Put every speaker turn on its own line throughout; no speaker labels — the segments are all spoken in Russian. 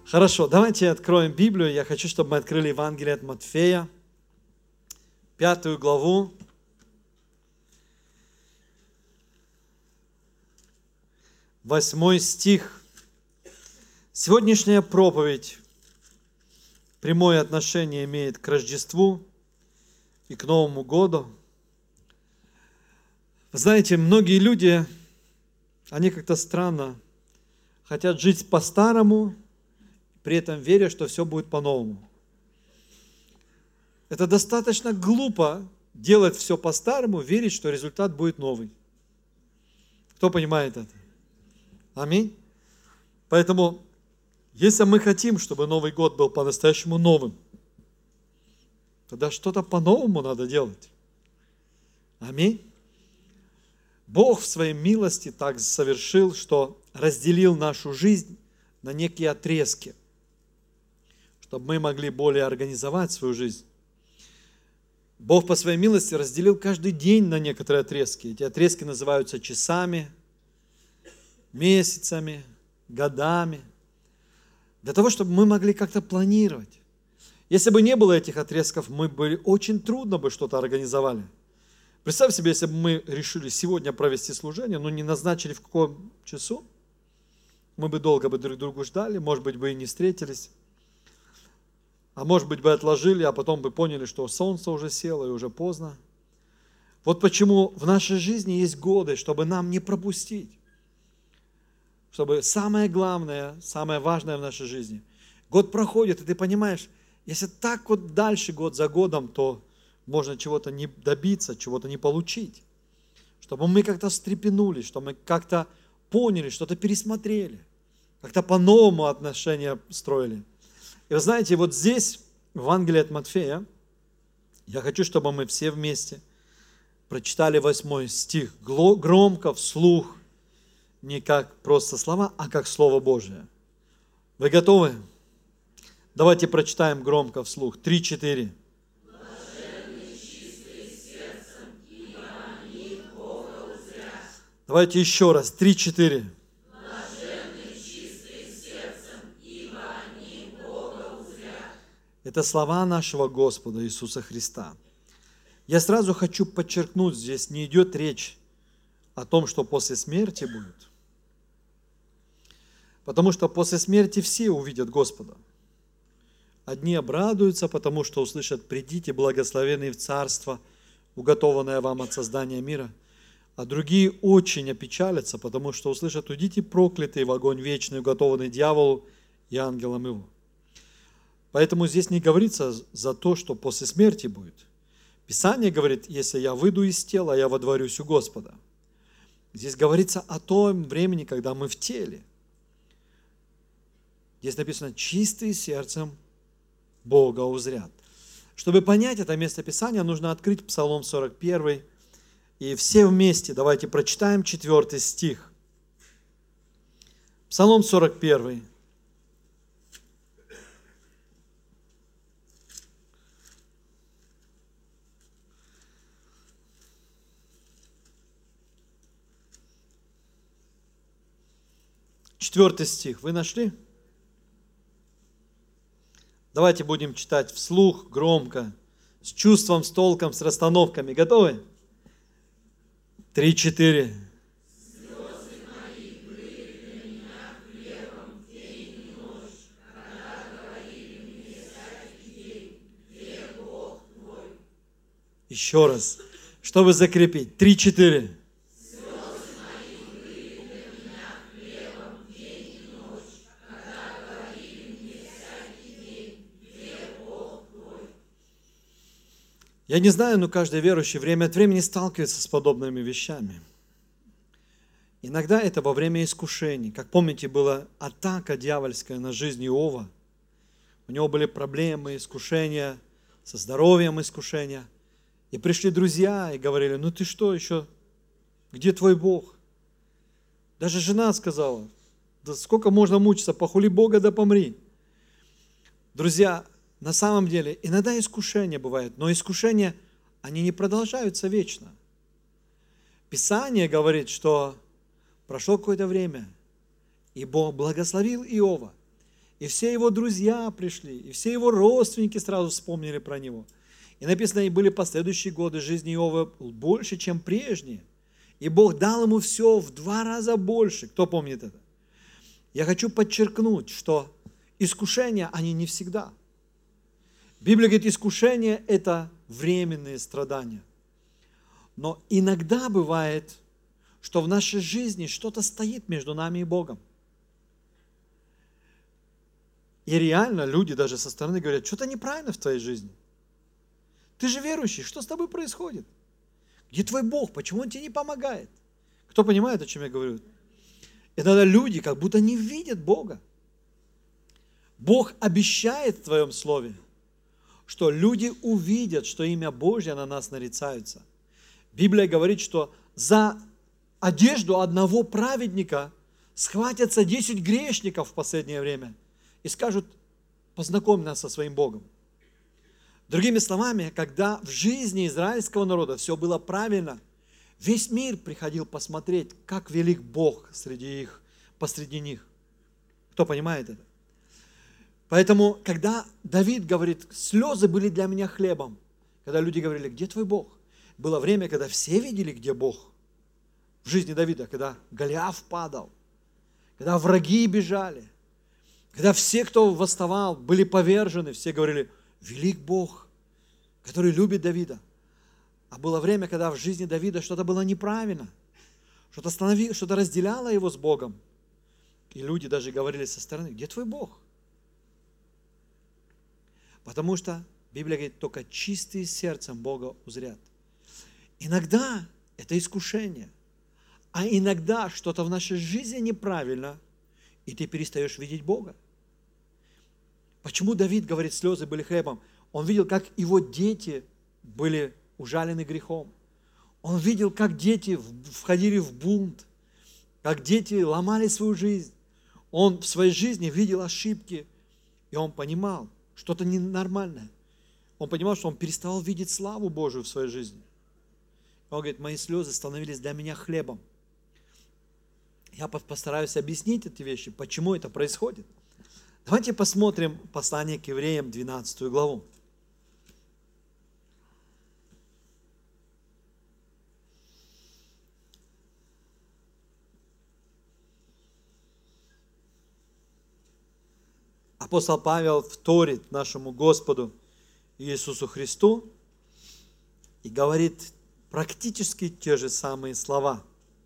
Хорошо, давайте откроем Библию. Я хочу, чтобы мы открыли Евангелие от Матфея, 5 главу. Восьмой стих. Сегодняшняя проповедь прямое отношение имеет к Рождеству и к Новому году. Вы знаете, многие люди, они как-то странно хотят жить по-старому, при этом веря, что все будет по-новому. Это достаточно глупо делать все по-старому, верить, что результат будет новый. Кто понимает это? Аминь. Поэтому, если мы хотим, чтобы Новый год был по-настоящему новым, тогда что-то по-новому надо делать. Аминь. Бог в своей милости так совершил, что разделил нашу жизнь на некие отрезки, чтобы мы могли более организовать свою жизнь. Бог по своей милости разделил каждый день на некоторые отрезки. Эти отрезки называются часами, месяцами, годами, для того, чтобы мы могли как-то планировать. Если бы не было этих отрезков, мы бы очень трудно бы что-то организовали. Представь себе, если бы мы решили сегодня провести служение, но не назначили в каком часу, мы бы долго бы друг другу ждали, может быть, бы и не встретились. А может быть, бы отложили, а потом бы поняли, что солнце уже село и уже поздно. Вот почему в нашей жизни есть годы, чтобы нам не пропустить. Чтобы самое главное, самое важное в нашей жизни. Год проходит, и ты понимаешь, если так вот дальше год за годом, то можно чего-то не добиться, чего-то не получить. Чтобы мы как-то встрепенулись, чтобы мы как-то поняли, что-то пересмотрели, как-то по-новому отношения строили. И вы знаете, вот здесь, в Евангелии от Матфея, я хочу, чтобы мы все вместе прочитали 8 стих громко, вслух, не как просто слова, а как Слово Божие. Вы готовы? Давайте прочитаем громко вслух. 3-4. Давайте еще раз. 3-4. Это слова нашего Господа Иисуса Христа. Я сразу хочу подчеркнуть, здесь не идет речь о том, что после смерти будет. Потому что после смерти все увидят Господа. Одни обрадуются, потому что услышат: «Придите, благословенные в Царство, уготованное вам от создания мира». А другие очень опечалятся, потому что услышат: «Уйдите, проклятые, в огонь вечный, уготованный дьяволу и ангелам его». Поэтому здесь не говорится за то, что после смерти будет. Писание говорит: если я выйду из тела, я водворюсь у Господа. Здесь говорится о том времени, когда мы в теле. Здесь написано: чистые сердцем Бога узрят. Чтобы понять это место Писания, нужно открыть Псалом 41. И все вместе давайте прочитаем 4 стих. Псалом 41. Четвертый стих. Вы нашли? Давайте будем читать вслух, громко, с чувством, с толком, с расстановками. Готовы? 3-4. Еще раз, чтобы закрепить. 3-4. Я не знаю, но каждый верующий время от времени сталкивается с подобными вещами. Иногда это во время искушений. Как помните, была атака дьявольская на жизнь Иова. У него были проблемы, искушения, со здоровьем искушения. И пришли друзья и говорили: ну ты что еще? Где твой Бог? Даже жена сказала: да сколько можно мучиться, похули Бога да помри. Друзья, на самом деле, иногда искушения бывают, но искушения, они не продолжаются вечно. Писание говорит, что прошло какое-то время, и Бог благословил Иова. И все его друзья пришли, и все его родственники сразу вспомнили про него. И написано, и были последующие годы жизни Иова больше, чем прежние. И Бог дал ему все в 2 раза больше. Кто помнит это? Я хочу подчеркнуть, что искушения, они не всегда. Библия говорит, искушения – это временные страдания. Но иногда бывает, что в нашей жизни что-то стоит между нами и Богом. И реально люди даже со стороны говорят, что-то неправильно в твоей жизни. Ты же верующий, что с тобой происходит? Где твой Бог? Почему Он тебе не помогает? Кто понимает, о чем я говорю? Иногда люди как будто не видят Бога. Бог обещает в Твоем Слове, что люди увидят, что имя Божье на нас нарицается. Библия говорит, что за одежду одного праведника схватятся 10 грешников в последнее время и скажут, познакомь нас со своим Богом. Другими словами, когда в жизни израильского народа все было правильно, весь мир приходил посмотреть, как велик Бог посреди них. Кто понимает это? Поэтому, когда Давид говорит, слезы были для меня хлебом, когда люди говорили, где твой Бог? Было время, когда все видели, где Бог. В жизни Давида, когда Голиаф падал, когда враги бежали, когда все, кто восставал, были повержены, все говорили, велик Бог, который любит Давида. А было время, когда в жизни Давида что-то было неправильно, что-то разделяло его с Богом. И люди даже говорили со стороны, где твой Бог? Потому что Библия говорит, только чистые сердцем Бога узрят. Иногда это искушение, а иногда что-то в нашей жизни неправильно, и ты перестаешь видеть Бога. Почему Давид говорит, слезы были хлебом? Он видел, как его дети были ужалены грехом. Он видел, как дети входили в бунт, как дети ломали свою жизнь. Он в своей жизни видел ошибки, и он понимал, что-то ненормальное. Он понимал, что он перестал видеть славу Божию в своей жизни. Он говорит, мои слезы становились для меня хлебом. Я постараюсь объяснить эти вещи, почему это происходит. Давайте посмотрим послание к евреям, 12 главу. Апостол Павел вторит нашему Господу Иисусу Христу и говорит практически те же самые слова.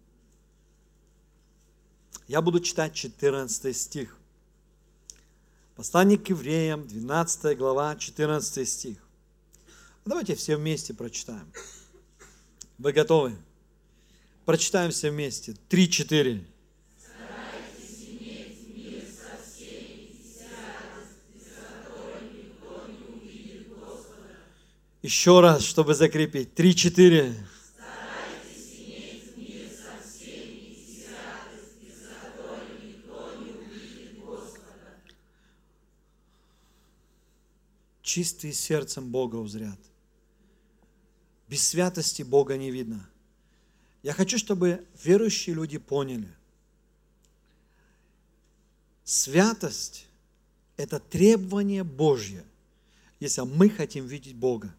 Я буду читать 14 стих. Послание к евреям, 12 глава, 14 стих. Давайте все вместе прочитаем. Вы готовы? Прочитаем все вместе. 3-4. Еще раз, чтобы закрепить. 3-4. Чистые сердцем Бога узрят. Без святости Бога не видно. Я хочу, чтобы верующие люди поняли. Святость – это требование Божье, если мы хотим видеть Бога.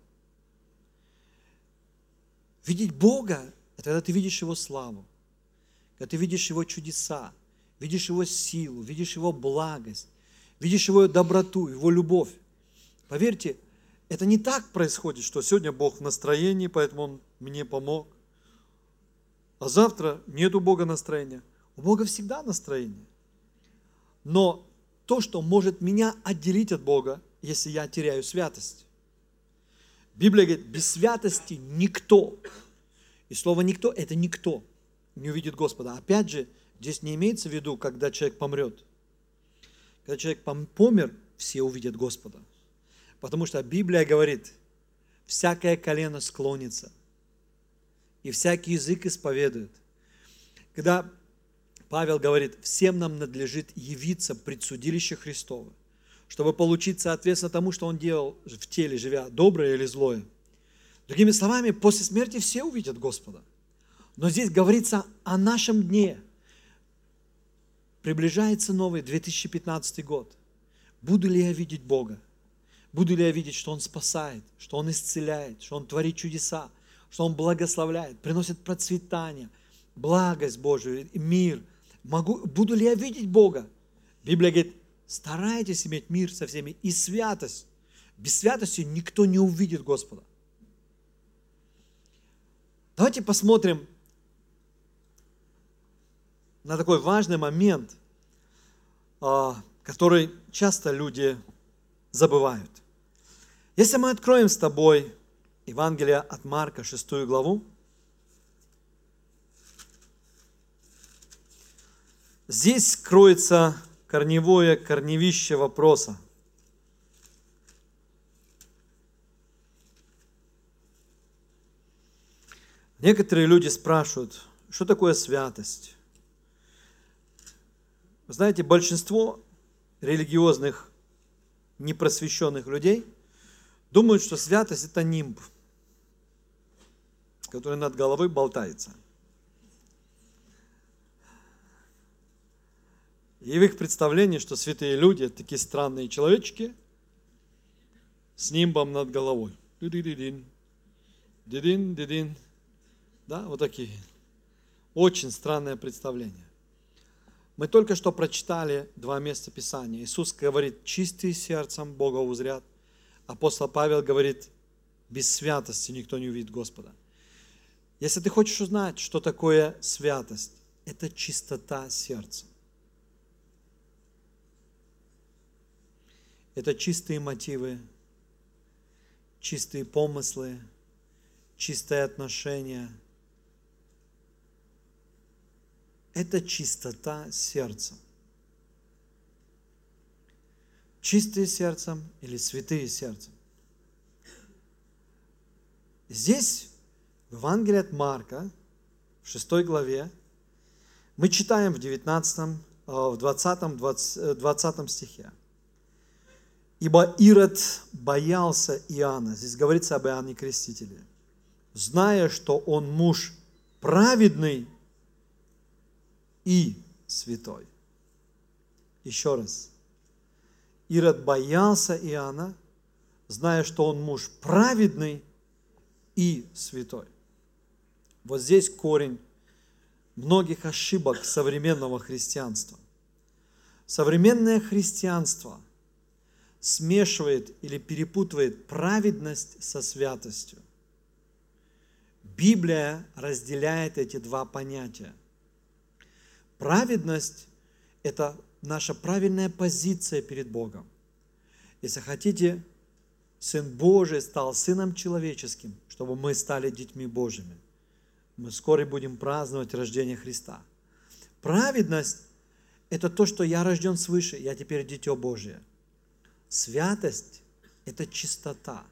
Видеть Бога – это когда ты видишь Его славу, когда ты видишь Его чудеса, видишь Его силу, видишь Его благость, видишь Его доброту, Его любовь. Поверьте, это не так происходит, что сегодня Бог в настроении, поэтому Он мне помог, а завтра нету Бога настроения. У Бога всегда настроение. Но то, что может меня отделить от Бога, если я теряю святость. Библия говорит, без святости никто. И слово «никто» – это никто не увидит Господа. Опять же, здесь не имеется в виду, когда человек помрет. Когда человек помер, все увидят Господа. Потому что Библия говорит, всякое колено склонится, и всякий язык исповедует. Когда Павел говорит, всем нам надлежит явиться пред судилище Христово, чтобы получить соответственно тому, что он делал в теле, живя, доброе или злое. Другими словами, после смерти все увидят Господа. Но здесь говорится о нашем дне. Приближается новый 2015 год. Буду ли я видеть Бога? Буду ли я видеть, что Он спасает, что Он исцеляет, что Он творит чудеса, что Он благословляет, приносит процветание, благость Божию, мир? Буду ли я видеть Бога? Библия говорит, старайтесь иметь мир со всеми и святость. Без святости никто не увидит Господа. Давайте посмотрим на такой важный момент, который часто люди забывают. Если мы откроем с тобой Евангелие от Марка, 6 главу, здесь кроется корневище вопроса. Некоторые люди спрашивают, что такое святость? Вы знаете, большинство религиозных, непросвещенных людей думают, что святость – это нимб, который над головой болтается. И в их представлении, что святые люди – это такие странные человечки с нимбом над головой. Ди-ди-ди-дин, ди-дин-ди-дин. Да, вот такие. Очень странное представление. Мы только что прочитали 2 места Писания. Иисус говорит, чистые сердцем Бога узрят. Апостол Павел говорит, без святости никто не увидит Господа. Если ты хочешь узнать, что такое святость, это чистота сердца. Это чистые мотивы, чистые помыслы, чистое отношение. Это чистота сердца. Чистые сердцем или святые сердцем. Здесь, в Евангелии от Марка, в 6 главе, мы читаем в 20 стихе. Ибо Ирод боялся Иоанна, здесь говорится об Иоанне Крестителе, зная, что он муж праведный и святой. Еще раз. Ирод боялся Иоанна, зная, что он муж праведный и святой. Вот здесь корень многих ошибок современного христианства. Современное христианство смешивает или перепутывает праведность со святостью. Библия разделяет эти 2 понятия. Праведность – это наша правильная позиция перед Богом. Если хотите, Сын Божий стал Сыном Человеческим, чтобы мы стали детьми Божьими. Мы вскоре будем праздновать рождение Христа. Праведность – это то, что я рожден свыше, я теперь дитё Божие. Святость – это чистота.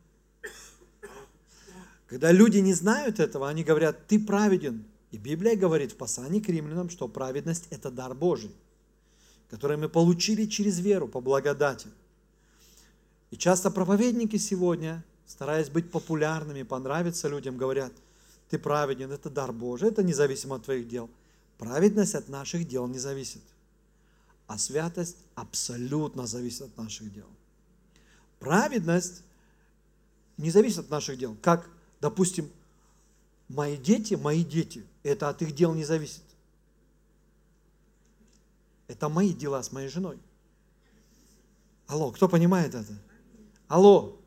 Когда люди не знают этого, они говорят, ты праведен. И Библия говорит в послании к римлянам, что праведность – это дар Божий, который мы получили через веру, по благодати. И часто проповедники сегодня, стараясь быть популярными, понравиться людям, говорят, ты праведен, это дар Божий, это независимо от твоих дел. Праведность от наших дел не зависит, а святость абсолютно зависит от наших дел. Праведность не зависит от наших дел, как, допустим, мои дети, это от их дел не зависит. Это мои дела с моей женой. Алло, кто понимает это? Алло.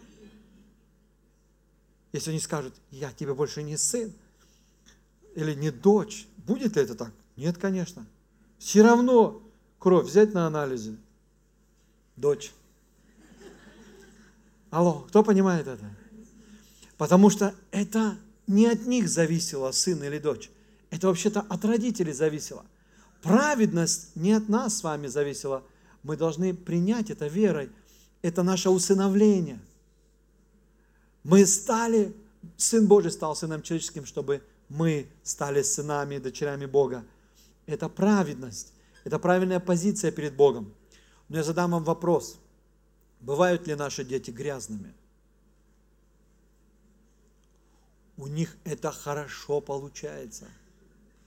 Если они скажут, я тебе больше не сын или не дочь, будет ли это так? Нет, конечно. Все равно кровь взять на анализы. Дочь. Алло, кто понимает это? Потому что это не от них зависело, сын или дочь. Это вообще-то от родителей зависело. Праведность не от нас с вами зависела. Мы должны принять это верой. Это наше усыновление. Сын Божий стал Сыном Человеческим, чтобы мы стали сынами и дочерями Бога. Это праведность. Это правильная позиция перед Богом. Но я задам вам вопрос. Бывают ли наши дети грязными? У них это хорошо получается.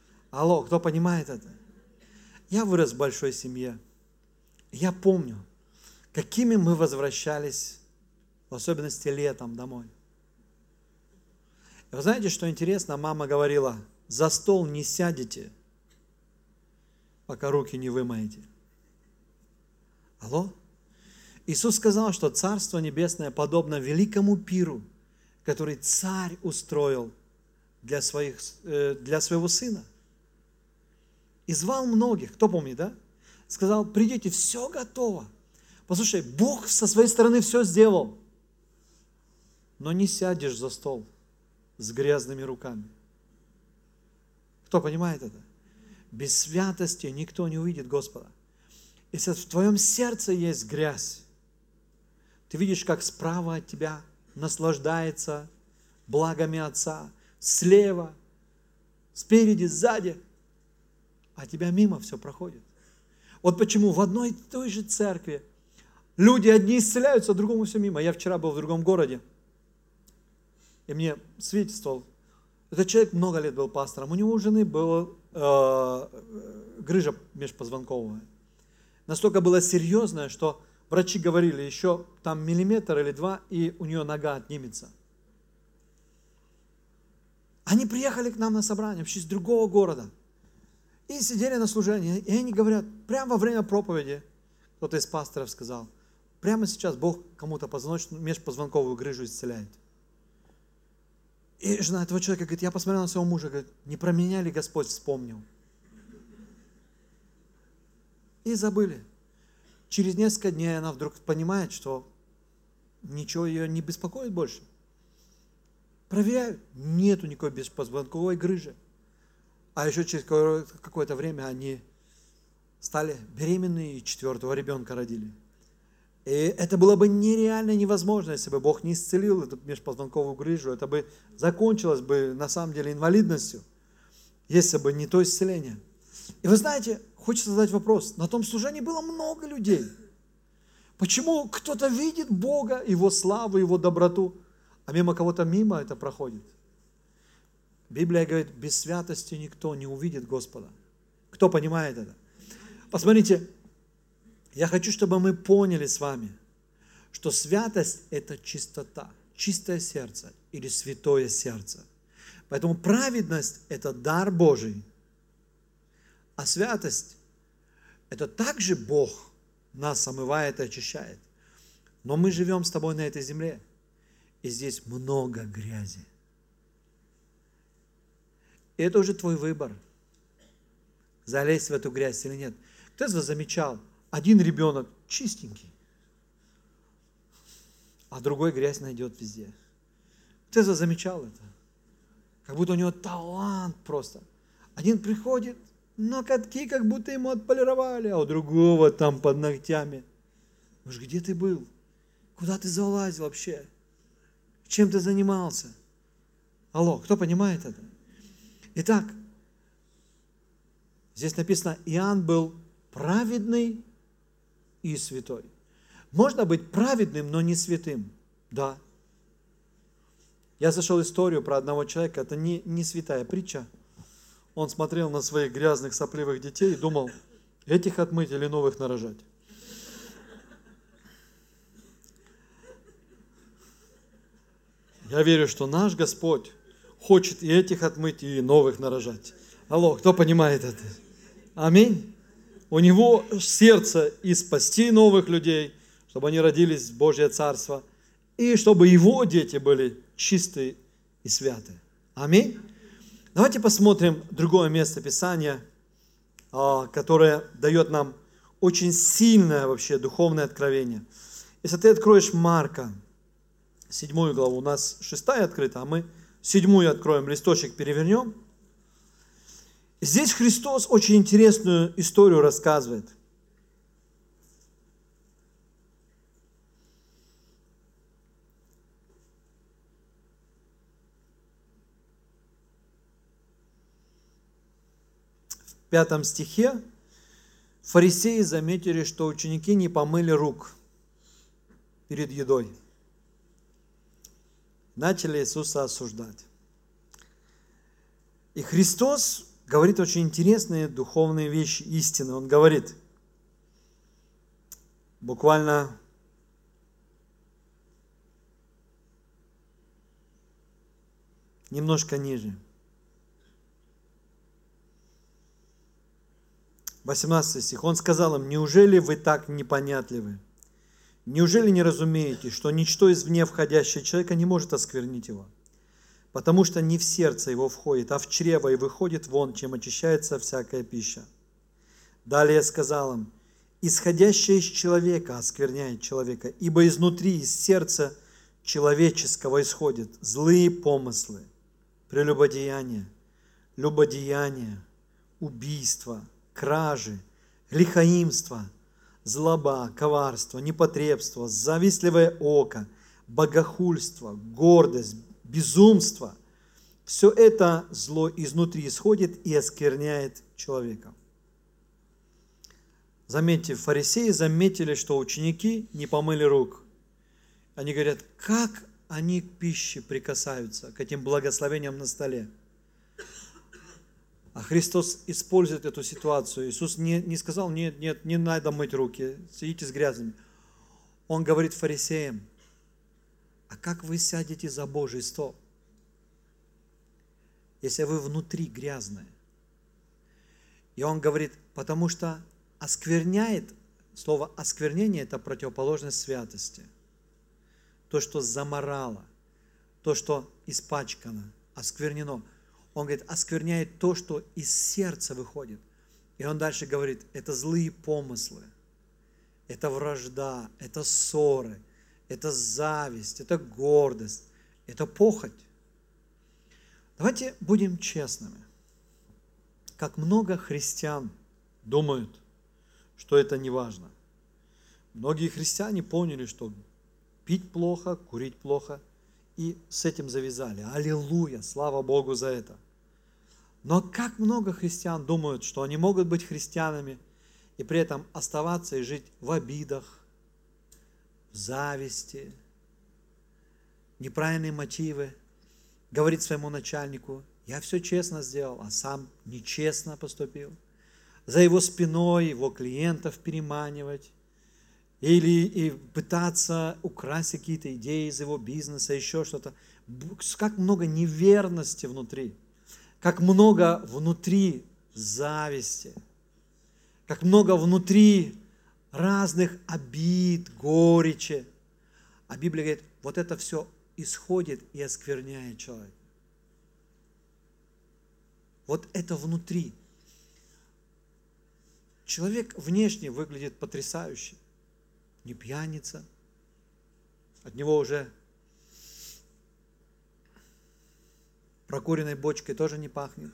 Алло, кто понимает это? Я вырос в большой семье. Я помню, какими мы возвращались, в особенности летом, домой. И вы знаете, что интересно? Мама говорила, за стол не сядете, пока руки не вымоете. Алло? Иисус сказал, что Царство Небесное подобно великому пиру, который царь устроил для своего сына. И звал многих, кто помнит, да? Сказал, придите, все готово. Послушай, Бог со своей стороны все сделал. Но не сядешь за стол с грязными руками. Кто понимает это? Без святости никто не увидит Господа. Если в твоем сердце есть грязь, ты видишь, как справа от тебя наслаждается благами Отца, слева, спереди, сзади, а тебя мимо все проходит. Вот почему в одной и той же церкви люди одни исцеляются, а другому все мимо. Я вчера был в другом городе, и мне свидетельствовал, этот человек много лет был пастором, у него у жены была грыжа межпозвонковая. Настолько была серьезная, что врачи говорили, еще там миллиметр или два, и у нее нога отнимется. Они приехали к нам на собрание, вообще из другого города, и сидели на служении, и они говорят, прямо во время проповеди, кто-то из пасторов сказал, прямо сейчас Бог кому-то межпозвонковую грыжу исцеляет. И жена этого человека говорит, я посмотрел на своего мужа, говорит, не про меня ли Господь вспомнил? И забыли. Через несколько дней она вдруг понимает, что ничего ее не беспокоит больше. Проверяют, нету никакой беспозвонковой грыжи. А еще через какое-то время они стали беременны и 4-го ребенка родили. И это было бы нереально невозможно, если бы Бог не исцелил эту межпозвонковую грыжу. Это бы закончилось бы на самом деле инвалидностью, если бы не то исцеление. И вы знаете, хочется задать вопрос. На том служении было много людей. Почему кто-то видит Бога, Его славу, Его доброту, а мимо кого-то мимо это проходит? Библия говорит, без святости никто не увидит Господа. Кто понимает это? Посмотрите, я хочу, чтобы мы поняли с вами, что святость – это чистота, чистое сердце или святое сердце. Поэтому праведность – это дар Божий, а святость – это также Бог нас омывает и очищает. Но мы живем с тобой на этой земле, и здесь много грязи. И это уже твой выбор, залезть в эту грязь или нет. Кто из вас замечал, один ребенок чистенький, а другой грязь найдет везде. Кто из вас замечал это? Как будто у него талант просто. Один приходит, ноготки как будто ему отполировали, а у другого там под ногтями. Может, где ты был? Куда ты залазил вообще? Чем ты занимался? Алло, кто понимает это? Итак, здесь написано, Иоанн был праведный и святой. Можно быть праведным, но не святым? Да. Я слышал историю про одного человека, это не святая притча. Он смотрел на своих грязных, сопливых детей и думал, этих отмыть или новых нарожать. Я верю, что наш Господь хочет и этих отмыть, и новых нарожать. Алло, кто понимает это? Аминь. У Него сердце и спасти новых людей, чтобы они родились в Божье Царство, и чтобы Его дети были чистые и святые. Аминь. Давайте посмотрим другое место Писания, которое дает нам очень сильное вообще духовное откровение. Если ты откроешь Марка, 7 главу, у нас 6 открыта, а мы 7 откроем, листочек перевернем. Здесь Христос очень интересную историю рассказывает. В 5 стихе фарисеи заметили, что ученики не помыли рук перед едой. Начали Иисуса осуждать. И Христос говорит очень интересные духовные вещи, истины. Он говорит, буквально немножко ниже. 18 стих. Он сказал им: неужели вы так непонятливы? Неужели не разумеете, что ничто извне входящее человека не может осквернить его? Потому что не в сердце его входит, а в чрево и выходит вон, чем очищается всякая пища. Далее сказал им: исходящее из человека оскверняет человека, ибо изнутри, из сердца человеческого исходят злые помыслы, прелюбодеяния, любодеяния, убийства, кражи, лихоимство, злоба, коварство, непотребство, завистливое око, богохульство, гордость, безумство. Все это зло изнутри исходит и оскверняет человека. Заметьте, фарисеи заметили, что ученики не помыли рук. Они говорят: как они к пище прикасаются, к этим благословениям на столе. А Христос использует эту ситуацию. Иисус не сказал: нет, не надо мыть руки, сидите с грязными. Он говорит фарисеям: а как вы сядете за Божий стол, если вы внутри грязные? И он говорит: потому что оскверняет, слово осквернение – это противоположность святости. То, что заморало, то, что испачкано, осквернено. Он говорит, оскверняет то, что из сердца выходит. И он дальше говорит: это злые помыслы, это вражда, это ссоры, это зависть, это гордость, это похоть. Давайте будем честными. Как много христиан думают, что это не важно. Многие христиане поняли, что пить плохо, курить плохо, и с этим завязали. Аллилуйя, слава Богу за это. Но как много христиан думают, что они могут быть христианами и при этом оставаться и жить в обидах, в зависти, неправильные мотивы, говорить своему начальнику: я все честно сделал, а сам нечестно поступил. За его спиной его клиентов переманивать или пытаться украсть какие-то идеи из его бизнеса, еще что-то. Как много неверности внутри, как много внутри зависти, как много внутри разных обид, горечи. А Библия говорит, вот это все исходит и оскверняет человека. Вот это внутри. Человек внешне выглядит потрясающе. Не пьяница. От него уже прокуренной бочкой тоже не пахнет.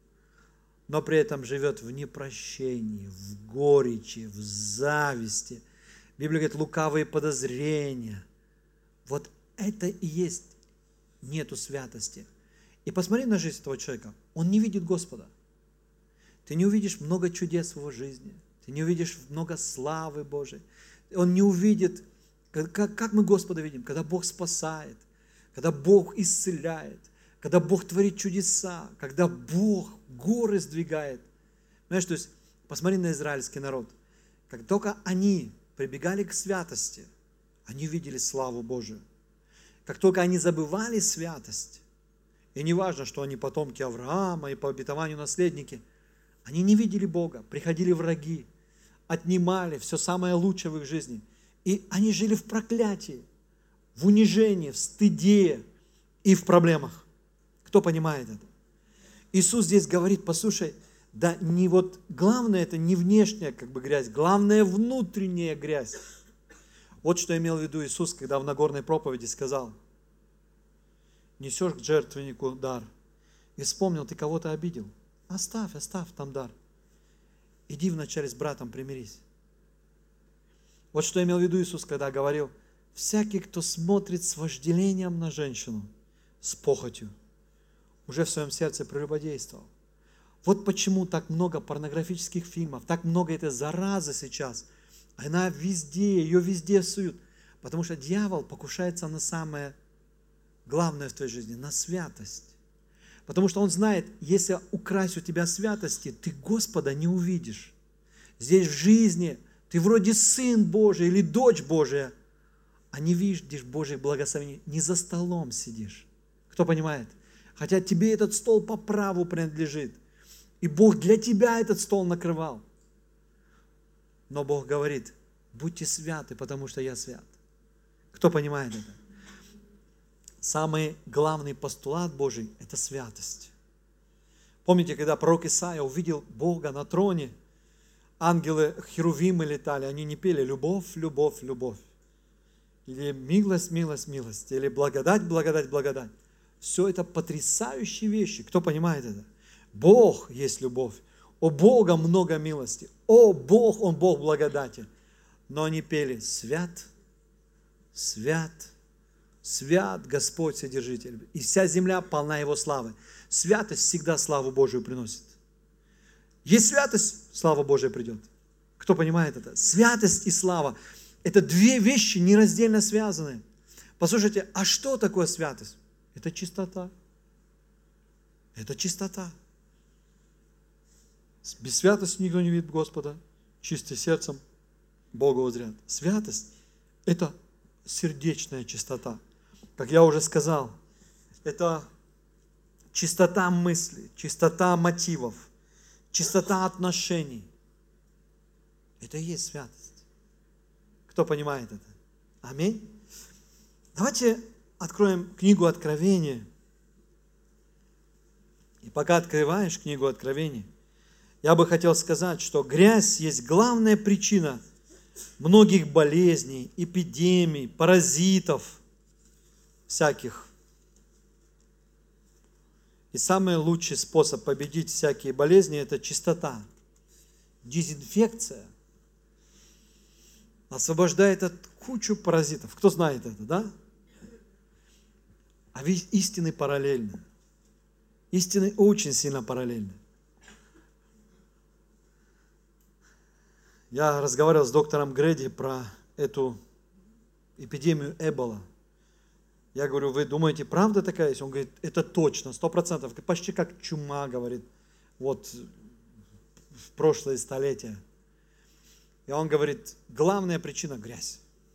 Но при этом живет в непрощении, в горечи, в зависти. Библия говорит, лукавые подозрения. Вот это и есть нету святости. И посмотри на жизнь этого человека. Он не видит Господа. Ты не увидишь много чудес в его жизни. Ты не увидишь много славы Божией. Он не увидит, как мы Господа видим, когда Бог спасает, когда Бог исцеляет, когда Бог творит чудеса, когда Бог горы сдвигает. Знаешь, то есть, посмотри на израильский народ. Как только они прибегали к святости, они видели славу Божию. Как только они забывали святость, и не важно, что они потомки Авраама и по обетованию наследники, они не видели Бога, приходили враги, отнимали все самое лучшее в их жизни. И они жили в проклятии, в унижении, в стыде и в проблемах. Кто понимает это? Иисус здесь говорит, послушай, да не вот, главное это не внешняя грязь, главное внутренняя грязь. Вот что имел в виду Иисус, когда в Нагорной проповеди сказал, несешь к жертвеннику дар, и вспомнил, ты кого-то обидел. Оставь там дар. Иди вначале с братом примирись. Вот что имел в виду Иисус, когда говорил, всякий, кто смотрит с вожделением на женщину, с похотью, уже в своем сердце прелюбодействовал. Вот почему так много порнографических фильмов, так много этой заразы сейчас. Она везде, ее везде суют. Потому что дьявол покушается на самое главное в твоей жизни, на святость. Потому что он знает, если украсть у тебя святости, ты Господа не увидишь. Здесь в жизни ты вроде сын Божий или дочь Божия, а не видишь Божьих благословений, не за столом сидишь. Кто понимает? Хотя тебе этот стол по праву принадлежит. И Бог для тебя этот стол накрывал. Но Бог говорит, будьте святы, потому что я свят. Кто понимает это? Самый главный постулат Божий – это святость. Помните, когда пророк Исаия увидел Бога на троне, ангелы, херувимы летали, они не пели «любовь, любовь, любовь». Или «милость, милость, милость». Или «благодать, благодать, благодать». Все это потрясающие вещи. Кто понимает это? Бог есть любовь. У Бога много милости. О, Бог, Он Бог благодати. Но они пели «свят, свят, свят Господь Вседержитель». И вся земля полна Его славы. Святость всегда славу Божию приносит. Есть святость, слава Божия придет. Кто понимает это? Святость и слава – это две вещи нераздельно связанные. Послушайте, а что такое святость? Это чистота. Это чистота. Без святости никто не видит Господа. Чистым сердцем Бога узрят. Святость – это сердечная чистота. Как я уже сказал, это чистота мыслей, чистота мотивов, чистота отношений. Это и есть святость. Кто понимает это? Аминь. Давайте откроем книгу Откровения. И пока открываешь книгу Откровения, я бы хотел сказать, что грязь есть главная причина многих болезней, эпидемий, паразитов всяких. И самый лучший способ победить всякие болезни – это чистота. Дезинфекция освобождает от кучу паразитов. Кто знает это, да? А ведь истины параллельны. Истины очень сильно параллельны. Я разговаривал с доктором Греди про эту эпидемию Эбола. Я говорю, вы думаете, правда такая есть? Он говорит, это точно, 100%, почти как чума, говорит, вот в прошлое столетие. И он говорит, главная причина – грязь.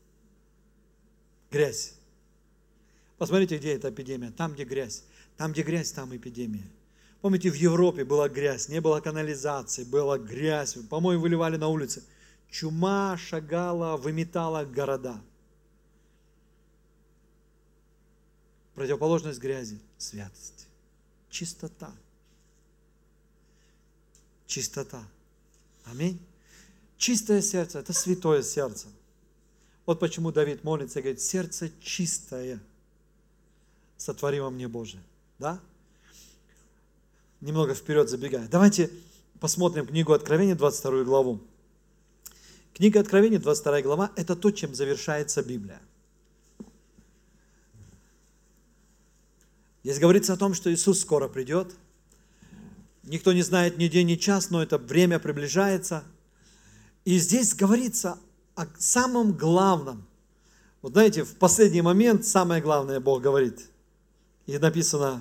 Грязь. Посмотрите, где эта эпидемия. Там, где грязь. Там, где грязь, там эпидемия. Помните, в Европе была грязь, не было канализации, была грязь, помои выливали на улице. Чума шагала, выметала города. Противоположность грязи – святость. Чистота. Чистота. Аминь. Чистое сердце – это святое сердце. Вот почему Давид молится и говорит, сердце чистое, сотвори во мне Божие. Да? Немного вперед забегая. Давайте посмотрим книгу Откровения, 22 главу. Книга Откровения, 22 глава – это то, чем завершается Библия. Здесь говорится о том, что Иисус скоро придет. Никто не знает ни день, ни час, но это время приближается. И здесь говорится о самом главном. Вот знаете, в последний момент самое главное Бог говорит. И написано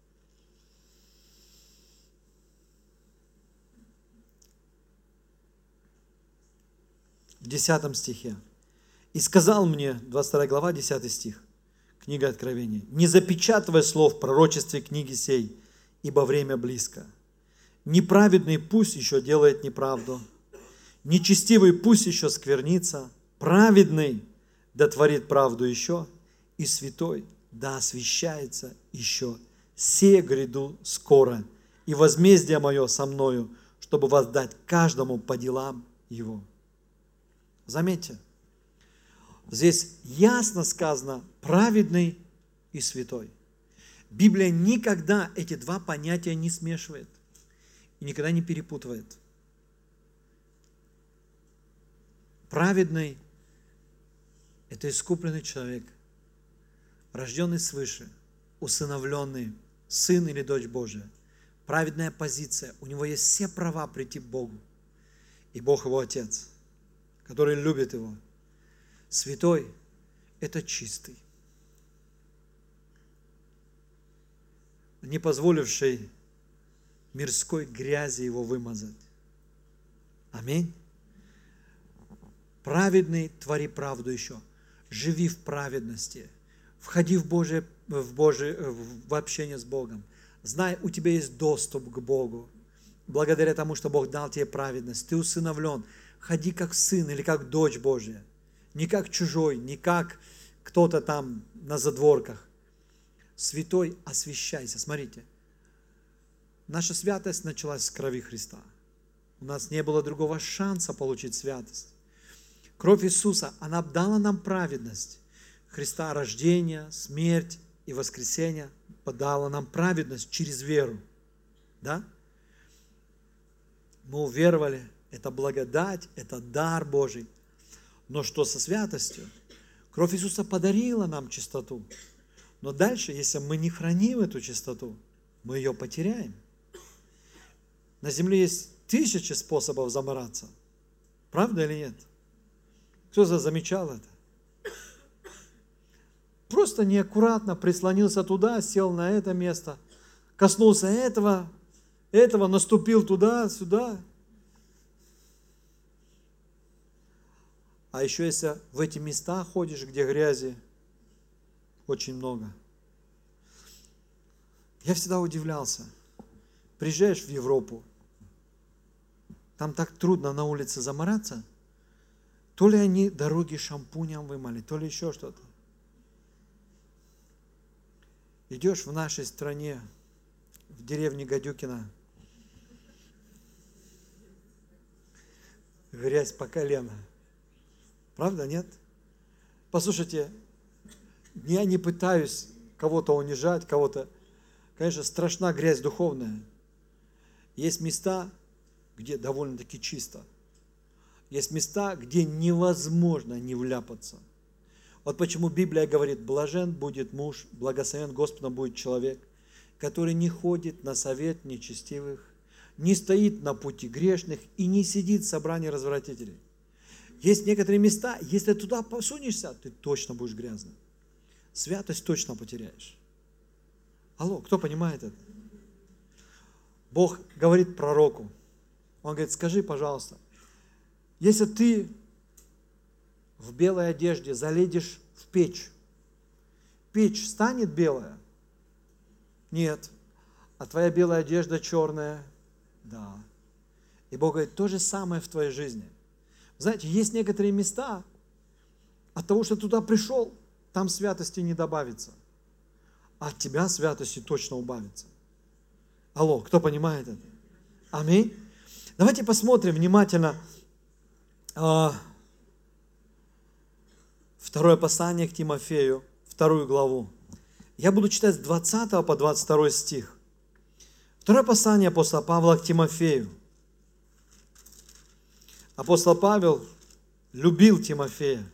в 10 стихе. «И сказал мне», 22 глава, 10 стих, книга Откровения, «не запечатывай слов в пророчестве книги сей, ибо время близко. Неправедный пусть еще делает неправду, нечестивый пусть еще сквернится, праведный да творит правду еще, и святой да освящается еще. Се гряду скоро, и возмездие мое со мною, чтобы воздать каждому по делам его». Заметьте, здесь ясно сказано праведный и святой. Библия никогда эти два понятия не смешивает и никогда не перепутывает. Праведный – это искупленный человек, рожденный свыше, усыновленный, сын или дочь Божия. Праведная позиция, у него есть все права прийти к Богу. И Бог его Отец, который любит его. Святой – это чистый, не позволивший мирской грязи его вымазать. Аминь. Праведный, твори правду еще. Живи в праведности, Входи в общение с Богом. Знай, у тебя есть доступ к Богу. Благодаря тому, что Бог дал тебе праведность. Ты усыновлен. Ходи как сын или как дочь Божья. Не как чужой, не как кто-то там на задворках. Святой, освящайся. Смотрите, наша святость началась с крови Христа. У нас не было другого шанса получить святость. Кровь Иисуса, она дала нам праведность. Христа рождение, смерть и воскресение подала нам праведность через веру. Да? Мы уверовали, это благодать, это дар Божий. Но что со святостью? Кровь Иисуса подарила нам чистоту. Но дальше, если мы не храним эту чистоту, мы ее потеряем. На земле есть тысячи способов замараться. Правда или нет? Кто замечал это? Просто неаккуратно прислонился туда, сел на это место, коснулся этого, наступил туда, сюда. А еще если в эти места ходишь, где грязи очень много. Я всегда удивлялся. Приезжаешь в Европу, там так трудно на улице замараться. То ли они дороги шампунем вымыли, то ли еще что-то. Идешь в нашей стране, в деревне Гадюкино, грязь по колено. Правда, нет? Послушайте, я не пытаюсь кого-то унижать, кого-то. Конечно, страшна грязь духовная. Есть места, где довольно-таки чисто. Есть места, где невозможно не вляпаться. Вот почему Библия говорит, блажен будет муж, благословен Господом будет человек, который не ходит на совет нечестивых, не стоит на пути грешных и не сидит в собрании развратителей. Есть некоторые места, если ты туда посунешься, ты точно будешь грязным. Святость точно потеряешь. Алло, кто понимает это? Бог говорит пророку, он говорит, скажи, пожалуйста, если ты в белой одежде залезешь в печь, печь станет белая? Нет. А твоя белая одежда черная? Да. И Бог говорит, то же самое в твоей жизни. Знаете, есть некоторые места, от того, что туда пришел, там святости не добавится. А от тебя святости точно убавится. Алло, кто понимает это? Аминь. Давайте посмотрим внимательно второе послание к Тимофею, 2 главу. Я буду читать с 20 по 22 стих. Второе послание апостола Павла к Тимофею. Апостол Павел любил Тимофея.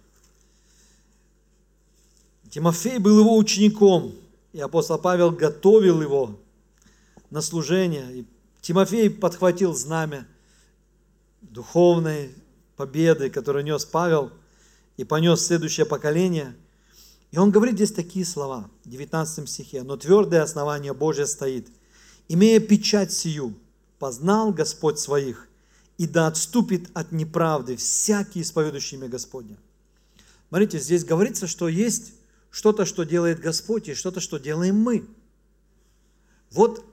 Тимофей был его учеником, и апостол Павел готовил его на служение. И Тимофей подхватил знамя духовной победы, которую нес Павел, и понес в следующее поколение. И он говорит здесь такие слова, в 19 стихе. «Но твердое основание Божие стоит, имея печать сию, познал Господь своих, и да отступит от неправды всякий исповедующий имя Господня». Смотрите, здесь говорится, что есть что-то, что делает Господь, и что-то, что делаем мы. Вот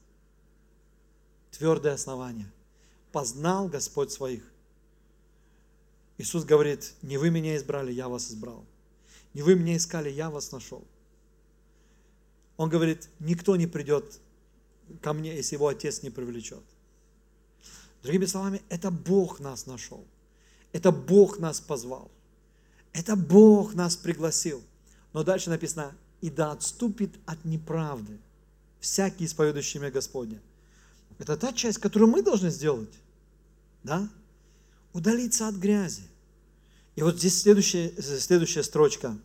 твердое основание. Познал Господь своих. Иисус говорит, не вы меня избрали, я вас избрал. Не вы меня искали, я вас нашел. Он говорит, никто не придет ко мне, если его Отец не привлечет. Другими словами, это Бог нас нашел. Это Бог нас позвал. Это Бог нас пригласил. Но дальше написано, и да отступит от неправды всякий исповедующий имя Господня. Это та часть, которую мы должны сделать. Да? Удалиться от грязи. И вот здесь следующая строчка.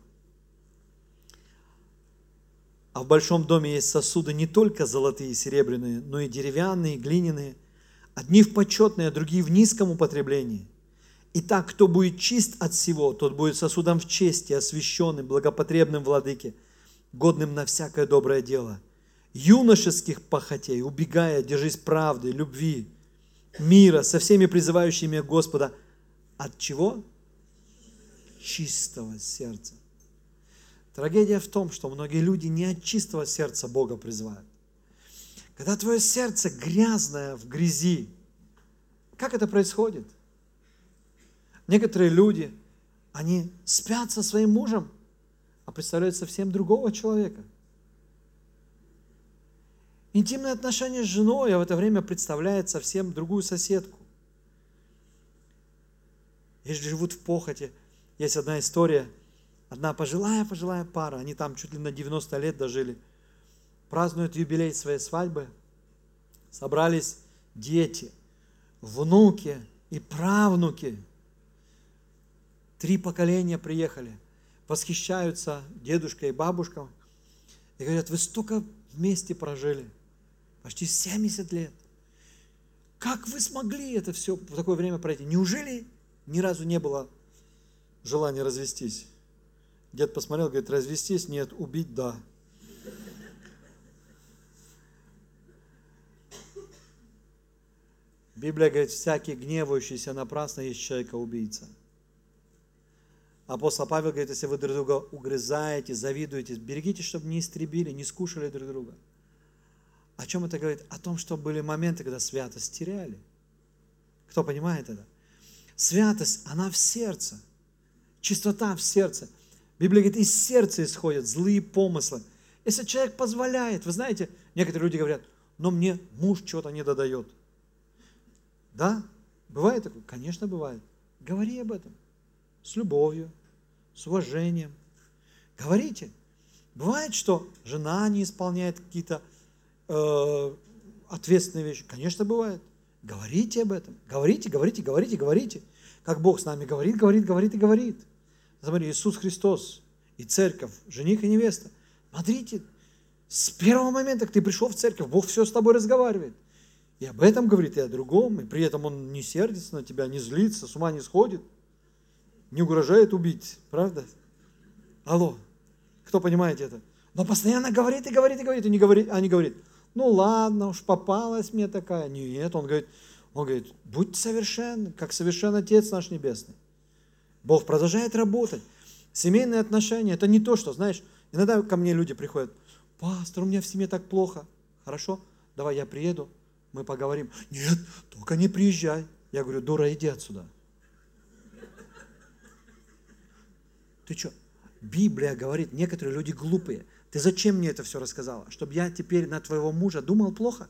А в большом доме есть сосуды не только золотые и серебряные, но и деревянные, и глиняные. Одни в почетное, а другие в низком употреблении. Итак, кто будет чист от всего, тот будет сосудом в чести, освященным, благопотребным владыке, годным на всякое доброе дело. Юношеских похотей, убегая, держись правды, любви, мира, со всеми призывающими Господа. От чего? Чистого сердца. Трагедия в том, что многие люди не от чистого сердца Бога призывают. Когда твое сердце грязное в грязи, как это происходит? Некоторые люди, они спят со своим мужем, а представляют совсем другого человека. Интимные отношения с женой, а в это время представляет совсем другую соседку. И живут в похоти. Есть одна история. Одна пожилая пара, они там чуть ли на 90 лет дожили. Празднуют юбилей своей свадьбы. Собрались дети, внуки и правнуки. 3 поколения приехали. Восхищаются дедушка и бабушка. И говорят, вы столько вместе прожили. Почти 70 лет. Как вы смогли это все в такое время пройти? Неужели ни разу не было желания развестись? Дед посмотрел, говорит, развестись? Нет, убить? Да. Библия говорит, всякий гневающийся напрасно есть человека-убийца. Апостол Павел говорит, если вы друг друга угрызаете, завидуете, берегите, чтобы не истребили, не скушали друг друга. О чем это говорит? О том, что были моменты, когда святость теряли. Кто понимает это? Святость, она в сердце. Чистота в сердце. Библия говорит, из сердца исходят злые помыслы. Если человек позволяет, вы знаете, некоторые люди говорят, но мне муж чего-то не додает. Да? Бывает такое? Конечно, бывает. Говори об этом. С любовью, с уважением. Говорите. Бывает, что жена не исполняет какие-то ответственные вещи. Конечно, бывает. Говорите об этом. Говорите. Как Бог с нами говорит. Смотри, Иисус Христос и церковь, жених и невеста. Смотрите, с первого момента, как ты пришел в церковь, Бог все с тобой разговаривает. И об этом говорит, и о другом. И при этом Он не сердится на тебя, не злится, с ума не сходит. Не угрожает убить. Правда? Алло. Кто понимает это? Но постоянно говорит. И не говорит, ну ладно, уж попалась мне такая. Нет, он говорит, будь совершенны, как совершен Отец наш Небесный. Бог продолжает работать. Семейные отношения, это не то, что, знаешь, иногда ко мне люди приходят, пастор, у меня в семье так плохо. Хорошо, давай я приеду, мы поговорим. Нет, только не приезжай. Я говорю, дура, иди отсюда. Ты что? Библия говорит, некоторые люди глупые. Ты зачем мне это все рассказала? Чтобы я теперь на твоего мужа думал плохо?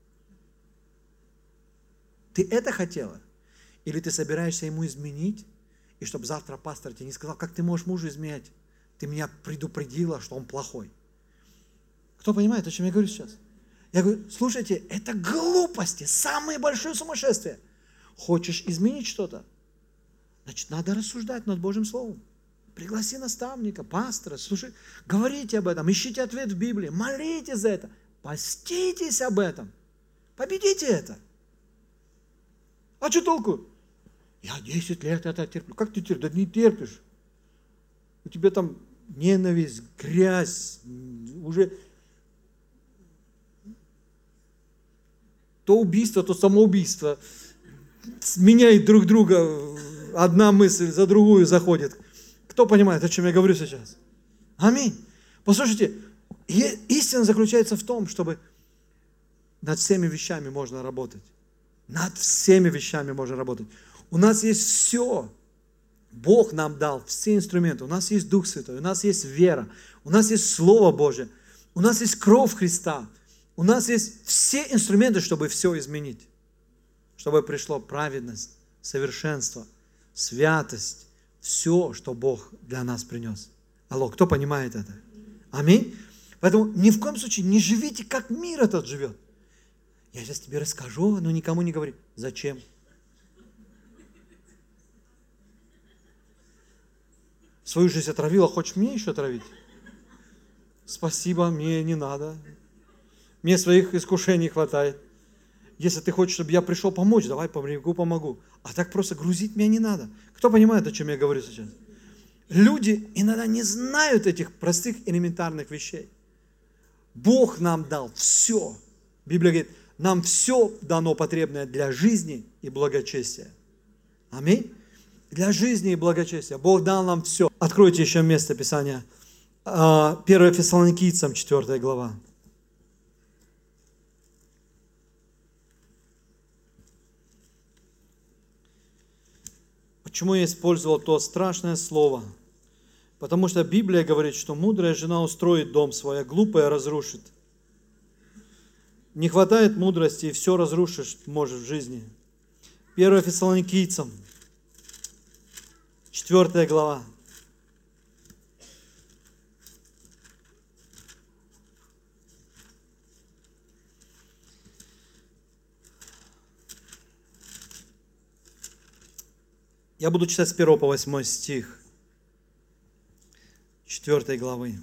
Ты это хотела? Или ты собираешься ему изменить? И чтобы завтра пастор тебе не сказал, как ты можешь мужу изменять? Ты меня предупредила, что он плохой. Кто понимает, о чем я говорю сейчас? Я говорю, слушайте, это глупости, самые большие сумасшествия. Хочешь изменить что-то? Значит, надо рассуждать над Божьим Словом. Пригласи наставника, пастора, слушай, говорите об этом, ищите ответ в Библии, молитесь за это, поститесь об этом, победите это. А что толку? Я 10 лет это терплю. Как ты терпишь? Да не терпишь. У тебя там ненависть, грязь, уже то убийство, то самоубийство. Сменяет друг друга, одна мысль за другую заходит. Кто понимает, о чем я говорю сейчас? Аминь. Послушайте, истина заключается в том, чтобы над всеми вещами можно работать. Над всеми вещами можно работать. У нас есть все. Бог нам дал все инструменты. У нас есть Дух Святой, у нас есть вера, у нас есть Слово Божие, у нас есть кровь Христа. У нас есть все инструменты, чтобы все изменить. Чтобы пришло праведность, совершенство, святость. Все, что Бог для нас принес. Алло, кто понимает это? Аминь. Поэтому ни в коем случае не живите, как мир этот живет. Я сейчас тебе расскажу, но никому не говори. Зачем? Свою жизнь отравила, хочешь мне еще отравить? Спасибо, мне не надо. Мне своих искушений хватает. Если ты хочешь, чтобы я пришел помочь, давай помогу. А так просто грузить меня не надо. Кто понимает, о чем я говорю сейчас? Люди иногда не знают этих простых элементарных вещей. Бог нам дал все. Библия говорит, нам все дано потребное для жизни и благочестия. Аминь. Для жизни и благочестия. Бог дал нам все. Откройте еще место Писания. 1 Фессалоникийцам, 4 глава. Почему я использовал то страшное слово? Потому что Библия говорит, что мудрая жена устроит дом свой, а глупая разрушит. Не хватает мудрости, и все разрушишь можешь в жизни. 1 Фессалоникийцам, 4 глава. Я буду читать с 1 по 8 стих 4 главы.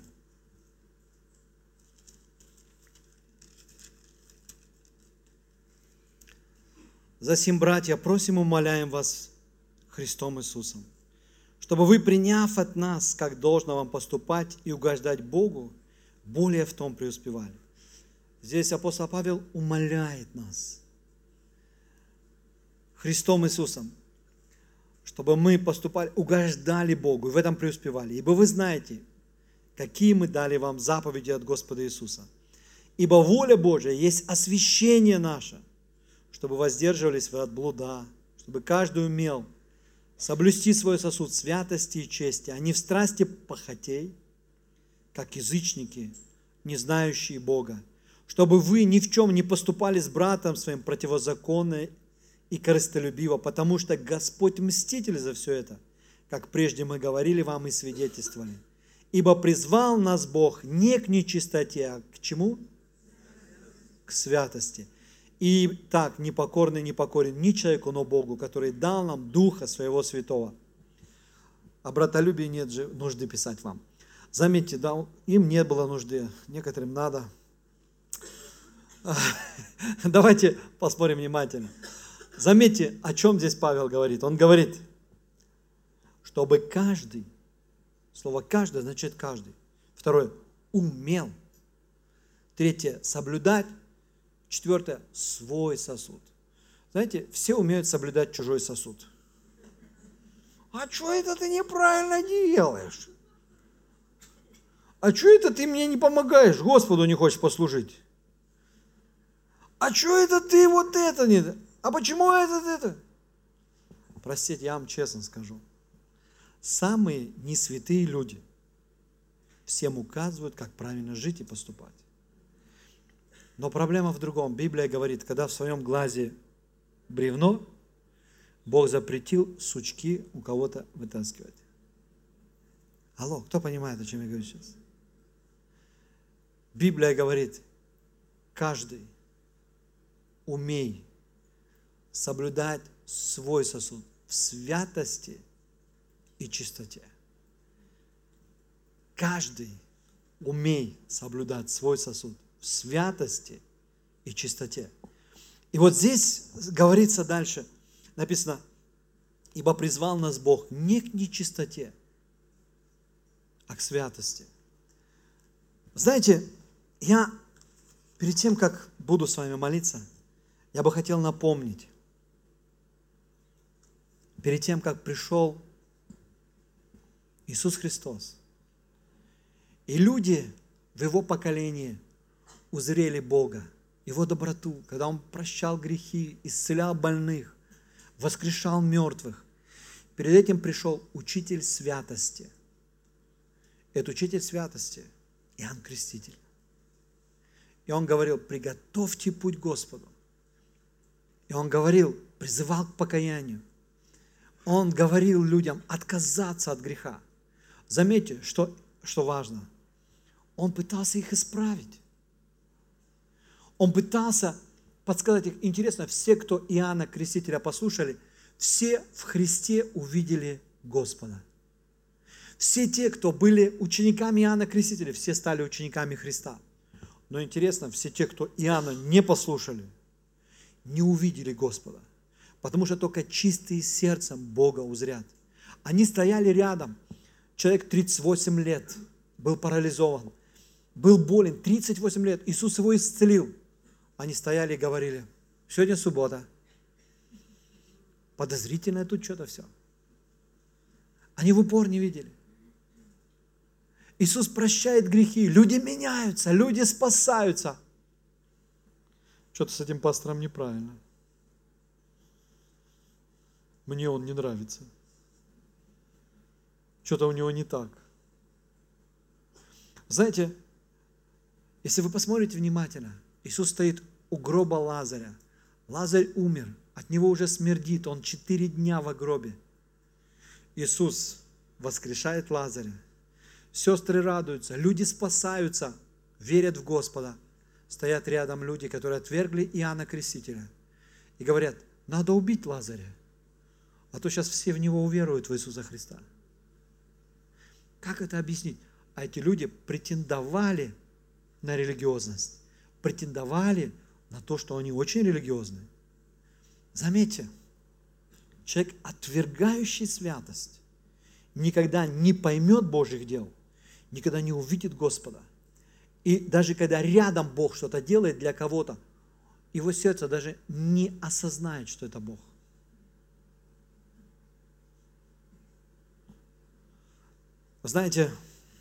«Засим, братья, просим, умоляем вас Христом Иисусом, чтобы вы, приняв от нас, как должно вам поступать и угождать Богу, более в том преуспевали». Здесь апостол Павел умоляет нас Христом Иисусом, чтобы мы поступали, угождали Богу и в этом преуспевали. Ибо вы знаете, какие мы дали вам заповеди от Господа Иисуса. Ибо воля Божия есть освящение наше, чтобы воздерживались вы от блуда, чтобы каждый умел соблюсти свой сосуд святости и чести, а не в страсти похотей, как язычники, не знающие Бога, чтобы вы ни в чем не поступали с братом своим противозаконно и корыстолюбиво, потому что Господь мститель за все это, как прежде мы говорили вам и свидетельствовали. Ибо призвал нас Бог не к нечистоте, а к чему? К святости. И так непокорный не покорен ни человеку, но Богу, который дал нам Духа Своего Святого. О братолюбии нет же нужды писать вам. Заметьте, да, им не было нужды, некоторым надо. Давайте посмотрим внимательно. Заметьте, о чем здесь Павел говорит. Он говорит, чтобы каждый, слово «каждый» означает «каждый». Второе, умел. Третье, соблюдать. Четвертое, свой сосуд. Знаете, все умеют соблюдать чужой сосуд. А что это ты неправильно делаешь? А что это ты мне не помогаешь, Господу не хочешь послужить? А что это ты вот это не... А почему это? Простите, я вам честно скажу. Самые несвятые люди всем указывают, как правильно жить и поступать. Но проблема в другом. Библия говорит, когда в своем глазе бревно, Бог запретил сучки у кого-то вытаскивать. Алло, кто понимает, о чем я говорю сейчас? Библия говорит, каждый умей соблюдать свой сосуд в святости и чистоте. Каждый умей соблюдать свой сосуд в святости и чистоте. И вот здесь говорится дальше, написано, ибо призвал нас Бог не к нечистоте, а к святости. Знаете, я перед тем, как буду с вами молиться, я бы хотел напомнить, перед тем, как пришел Иисус Христос, и люди в Его поколении узрели Бога, Его доброту, когда Он прощал грехи, исцелял больных, воскрешал мертвых. Перед этим пришел учитель святости. Это учитель святости, Иоанн Креститель. И он говорил, приготовьте путь Господу. И он говорил, призывал к покаянию. Он говорил людям отказаться от греха. Заметьте, что важно. Он пытался их исправить. Он пытался подсказать их. Интересно, все, кто Иоанна Крестителя послушали, все в Христе увидели Господа. Все те, кто были учениками Иоанна Крестителя, все стали учениками Христа. Но интересно, все те, кто Иоанна не послушали, не увидели Господа. Потому что только чистые сердцем Бога узрят. Они стояли рядом. Человек 38 лет был парализован, был болен 38 лет. Иисус его исцелил. Они стояли и говорили, сегодня суббота. Подозрительно тут что-то все. Они в упор не видели. Иисус прощает грехи, люди меняются, люди спасаются. Что-то с этим пастором неправильно. Мне он не нравится. Что-то у него не так. Знаете, если вы посмотрите внимательно, Иисус стоит у гроба Лазаря. Лазарь умер, от него уже смердит, он 4 дня в гробе. Иисус воскрешает Лазаря. Сестры радуются, люди спасаются, верят в Господа. Стоят рядом люди, которые отвергли Иоанна Крестителя. И говорят, надо убить Лазаря, а то сейчас все в него уверуют, в Иисуса Христа. Как это объяснить? А эти люди претендовали на религиозность, претендовали на то, что они очень религиозны. Заметьте, человек, отвергающий святость, никогда не поймет Божьих дел, никогда не увидит Господа. И даже когда рядом Бог что-то делает для кого-то, его сердце даже не осознает, что это Бог. Знаете,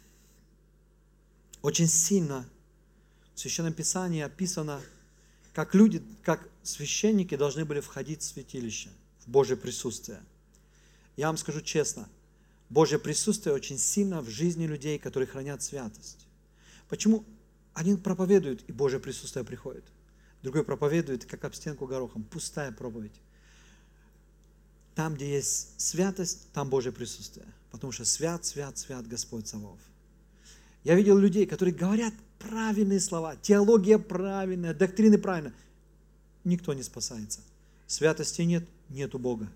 очень сильно в Священном Писании описано, как люди, как священники должны были входить в святилище, в Божье присутствие. Я вам скажу честно, Божье присутствие очень сильно в жизни людей, которые хранят святость. Почему? Один проповедует, и Божье присутствие приходит. Другой проповедует, как об стенку горохом. Пустая проповедь. Там, где есть святость, там Божье присутствие. Потому что свят, свят, свят Господь Саваоф. Я видел людей, которые говорят правильные слова, теология правильная, доктрины правильные. Никто не спасается. Святости нет, нету Бога.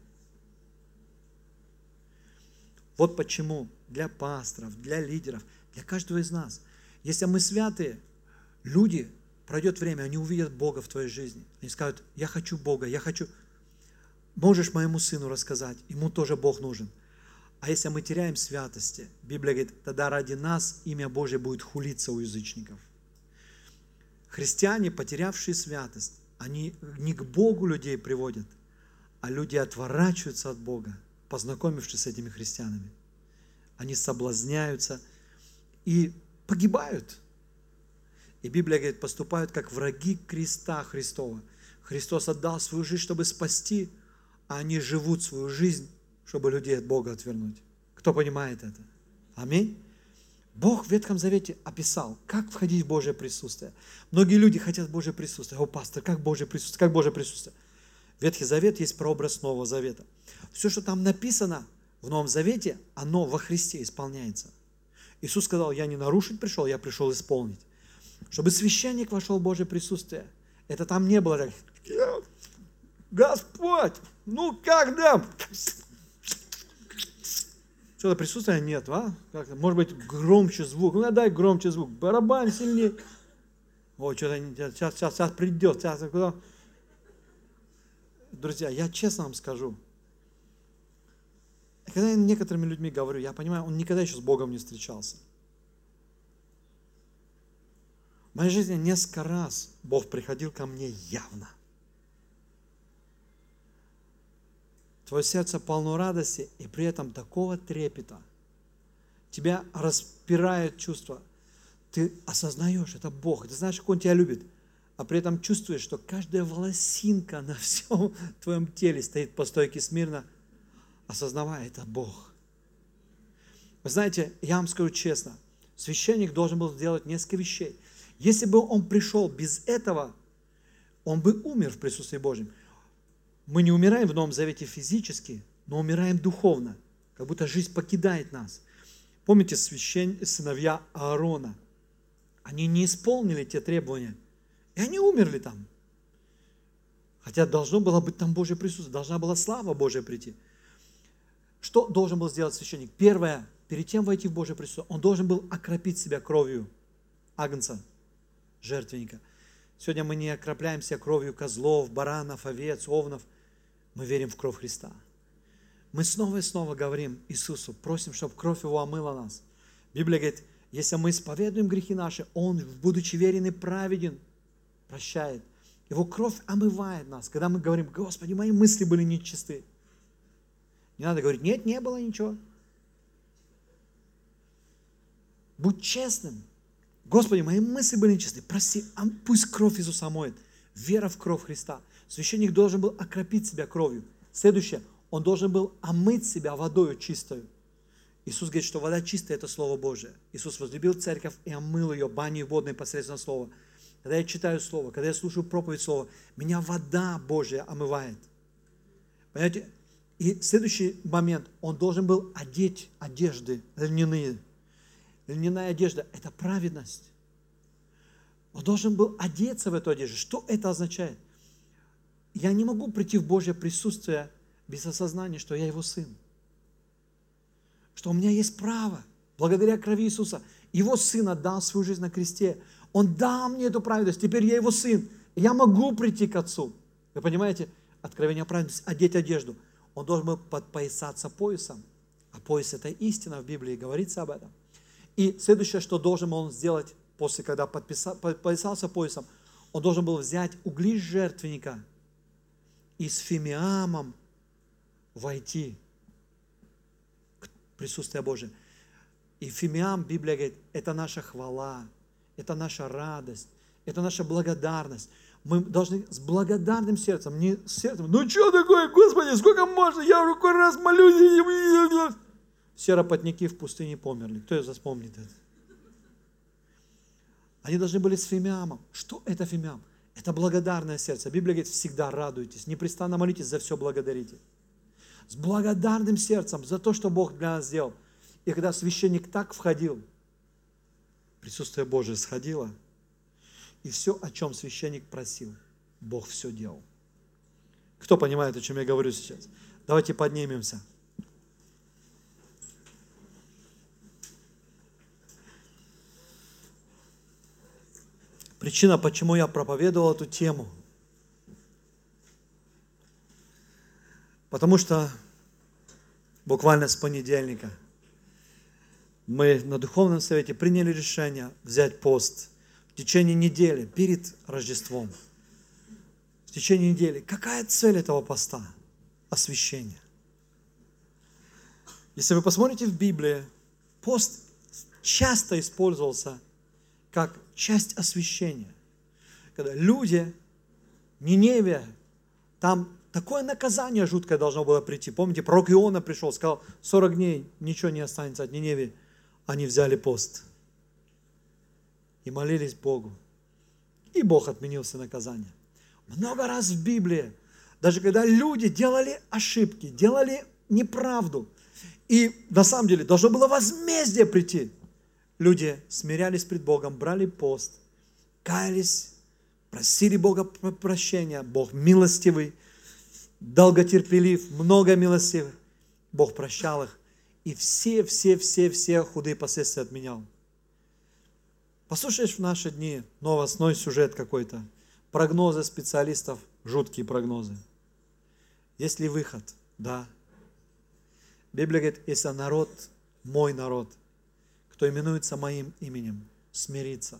Вот почему для пасторов, для лидеров, для каждого из нас, если мы святые, люди, пройдет время, они увидят Бога в твоей жизни. Они скажут, я хочу Бога, я хочу... Можешь моему сыну рассказать, ему тоже Бог нужен. А если мы теряем святости, Библия говорит, тогда ради нас имя Божье будет хулиться у язычников. Христиане, потерявшие святость, они не к Богу людей приводят, а люди отворачиваются от Бога, познакомившись с этими христианами. Они соблазняются и погибают. И Библия говорит, поступают как враги креста Христова. Христос отдал свою жизнь, чтобы спасти, а они живут свою жизнь, чтобы людей от Бога отвернуть. Кто понимает это? Аминь. Бог в Ветхом Завете описал, как входить в Божье присутствие. Многие люди хотят Божье присутствие. О, пастор, как Божье присутствие? Как Божье присутствие? Ветхий Завет есть прообраз Нового Завета. Все, что там написано в Новом Завете, оно во Христе исполняется. Иисус сказал, я не нарушить пришел, я пришел исполнить. Чтобы священник вошел в Божье присутствие, это там не было так, Господь, ну когда? Что-то присутствия нет, а? Как-то, может быть, громче звук. Ну, дай громче звук. Барабан сильнее. Ой, что-то сейчас придет. Сейчас, куда? Друзья, я честно вам скажу. Когда я некоторыми людьми говорю, я понимаю, он никогда еще с Богом не встречался. В моей жизни несколько раз Бог приходил ко мне явно. Твое сердце полно радости, и при этом такого трепета. Тебя распирает чувство. Ты осознаешь, это Бог. Ты знаешь, как Он тебя любит. А при этом чувствуешь, что каждая волосинка на всем твоем теле стоит по стойке смирно, осознавая, это Бог. Вы знаете, я вам скажу честно, священник должен был сделать несколько вещей. Если бы он пришел без этого, он бы умер в присутствии Божьем. Мы не умираем в Новом Завете физически, но умираем духовно, как будто жизнь покидает нас. Помните, сыновья Аарона, они не исполнили те требования, и они умерли там. Хотя должно было быть там Божье присутствие, должна была слава Божья прийти. Что должен был сделать священник? Первое, перед тем войти в Божье присутствие, он должен был окропить себя кровью агнца, жертвенника. Сегодня мы не окропляем себя кровью козлов, баранов, овец, овнов. Мы верим в кровь Христа. Мы снова и снова говорим Иисусу, просим, чтобы кровь Его омыла нас. Библия говорит, если мы исповедуем грехи наши, Он, будучи верен и праведен, прощает. Его кровь омывает нас. Когда мы говорим, Господи, мои мысли были нечисты. Не надо говорить, нет, не было ничего. Будь честным. Господи, мои мысли были нечестны. Прости, пусть кровь Иисуса омоет. Вера в кровь Христа. Священник должен был окропить себя кровью. Следующее. Он должен был омыть себя водою чистою. Иисус говорит, что вода чистая – это Слово Божие. Иисус возлюбил церковь и омыл ее баней водной посредством Слова. Когда я читаю Слово, когда я слушаю проповедь Слова, меня вода Божья омывает. Понимаете? И следующий момент. Он должен был одеть одежды льняные. Льняная одежда – это праведность. Он должен был одеться в эту одежду. Что это означает? Я не могу прийти в Божье присутствие без осознания, что я Его сын. Что у меня есть право, благодаря крови Иисуса. Его Сын отдал свою жизнь на кресте. Он дал мне эту праведность. Теперь я Его сын. И я могу прийти к Отцу. Вы понимаете? Откровение праведности, одеть одежду. Он должен был подпоясаться поясом. А пояс – это истина в Библии, говорится об этом. И следующее, что должен он сделать, после когда подпоясался поясом, он должен был взять угли жертвенника и с фимиамом войти к присутствию Божия. И фимиам, Библия говорит, это наша хвала, это наша радость, это наша благодарность. Мы должны с благодарным сердцем, не с сердцем, ну что такое, Господи, сколько можно, я уже какой раз молюсь. Серопотники в пустыне померли. Кто это вспомнит это? Они должны были с фимиамом. Что это фимиам? Это благодарное сердце. Библия говорит, всегда радуйтесь, непрестанно молитесь, за все благодарите. С благодарным сердцем за то, что Бог для нас сделал. И когда священник так входил, присутствие Божие сходило, и все, о чем священник просил, Бог все делал. Кто понимает, о чем я говорю сейчас? Давайте поднимемся. Причина, почему я проповедовал эту тему, потому что буквально с понедельника мы на духовном совете приняли решение взять пост в течение недели перед Рождеством. В течение недели. Какая цель этого поста? Освящение. Если вы посмотрите в Библии, пост часто использовался как часть освящения. Когда люди, Ниневия, там такое наказание жуткое должно было прийти. Помните, пророк Иона пришел, сказал, 40 дней ничего не останется от Ниневии. Они взяли пост и молились Богу. И Бог отменил все наказания. Много раз в Библии, даже когда люди делали ошибки, делали неправду, и на самом деле должно было возмездие прийти, люди смирялись пред Богом, брали пост, каялись, просили Бога прощения. Бог милостивый, долготерпелив, много милостивый. Бог прощал их. И все худые последствия отменял. Послушаешь в наши дни новостной сюжет какой-то, прогнозы специалистов, жуткие прогнозы. Есть ли выход? Да. Библия говорит, если народ, мой народ, кто именуется моим именем, смирится.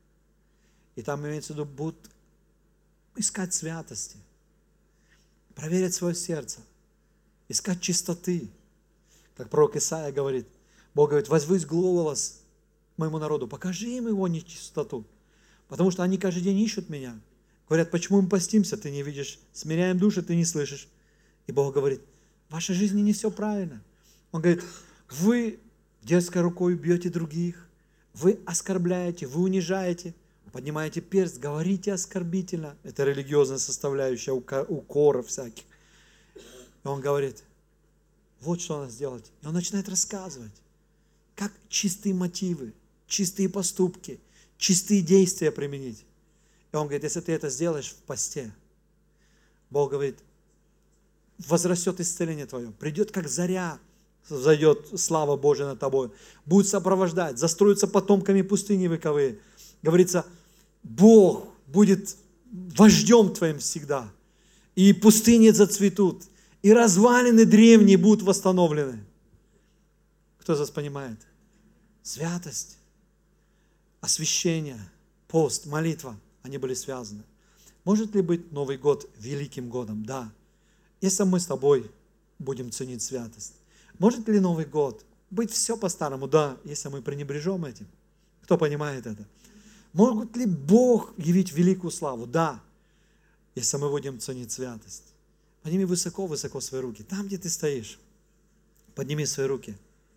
И там имеется в виду, будут искать святости, проверять свое сердце, искать чистоты. Как пророк Исаия говорит, Бог говорит, возвысь голос моему народу, покажи им его нечистоту, потому что они каждый день ищут меня. Говорят, почему мы постимся, ты не видишь, смиряем души, ты не слышишь. И Бог говорит, в вашей жизни не все правильно. Он говорит, вы дерзкой рукой бьете других, вы оскорбляете, вы унижаете, поднимаете перст, говорите оскорбительно. Это религиозная составляющая, укоров всяких. И он говорит, вот что надо сделать. И он начинает рассказывать, как чистые мотивы, чистые поступки, чистые действия применить. И он говорит, если ты это сделаешь в посте, Бог говорит, возрастет исцеление твое, придет как заря, взойдет слава Божия над тобой, будет сопровождать, застроятся потомками пустыни вековые. Говорится, Бог будет вождем твоим всегда, и пустыни зацветут, и развалины древние будут восстановлены. Кто из вас понимает? Святость, освящение, пост, молитва, они были связаны. Может ли быть Новый год великим годом? Да. Если мы с тобой будем ценить святость. Может ли Новый год быть все по-старому? Да, если мы пренебрежем этим. Кто понимает это? Могут ли Бог явить великую славу? Да, если мы будем ценить святость. Подними высоко-высоко свои руки. Там, где ты стоишь, подними свои руки.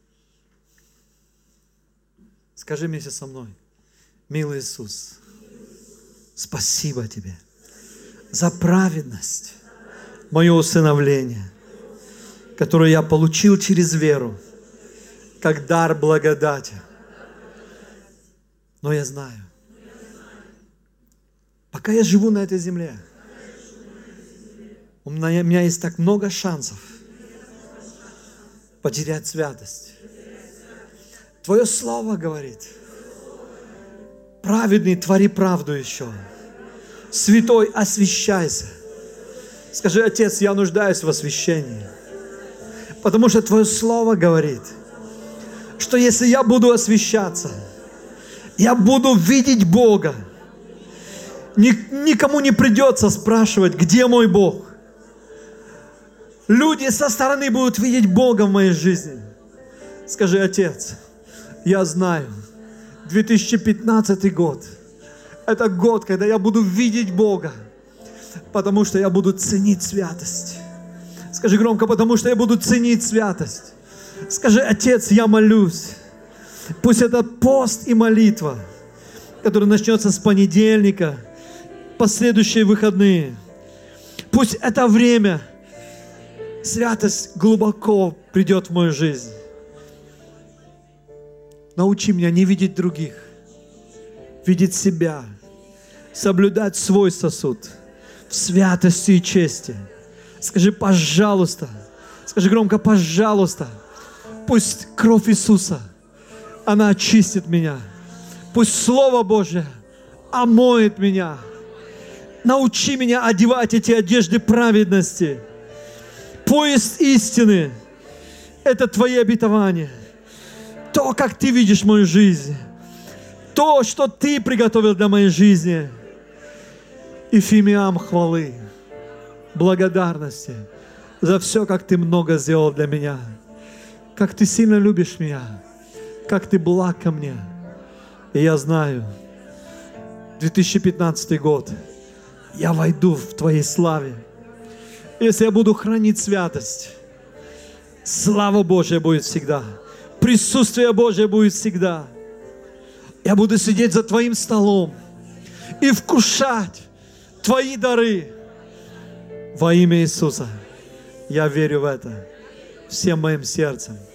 Скажи вместе со мной: милый Иисус, спасибо Тебе за праведность, мое усыновление, которое я получил через веру, как дар благодати. Но я знаю, пока я живу на этой земле, у меня есть так много шансов потерять святость. Твое Слово говорит: праведный, твори правду еще. Святой, освящайся. Скажи: Отец, я нуждаюсь в освящении. Потому что Твое Слово говорит, что если я буду освящаться, я буду видеть Бога. Никому не придется спрашивать, где мой Бог. Люди со стороны будут видеть Бога в моей жизни. Скажи: Отец, я знаю, 2015 год – это год, когда я буду видеть Бога, потому что я буду ценить святость. Скажи громко: потому что я буду ценить святость. Скажи: Отец, я молюсь. Пусть это пост и молитва, который начнется с понедельника, последующие выходные. Пусть это время, святость глубоко придет в мою жизнь. Научи меня не видеть других, видеть себя, соблюдать свой сосуд в святости и чести. Скажи: пожалуйста, скажи громко: пожалуйста, пусть кровь Иисуса, она очистит меня. Пусть Слово Божие омоет меня. Научи меня одевать эти одежды праведности. Пояс истины – это Твои обетования. То, как Ты видишь мою жизнь. То, что Ты приготовил для моей жизни. И фимиам хвалы, благодарности за все, как Ты много сделал для меня. Как Ты сильно любишь меня. Как Ты благ ко мне. И я знаю, 2015 год я войду в Твоей славе. Если я буду хранить святость, слава Божья будет всегда. Присутствие Божье будет всегда. Я буду сидеть за Твоим столом и вкушать Твои дары. Во имя Иисуса я верю в это всем моим сердцем.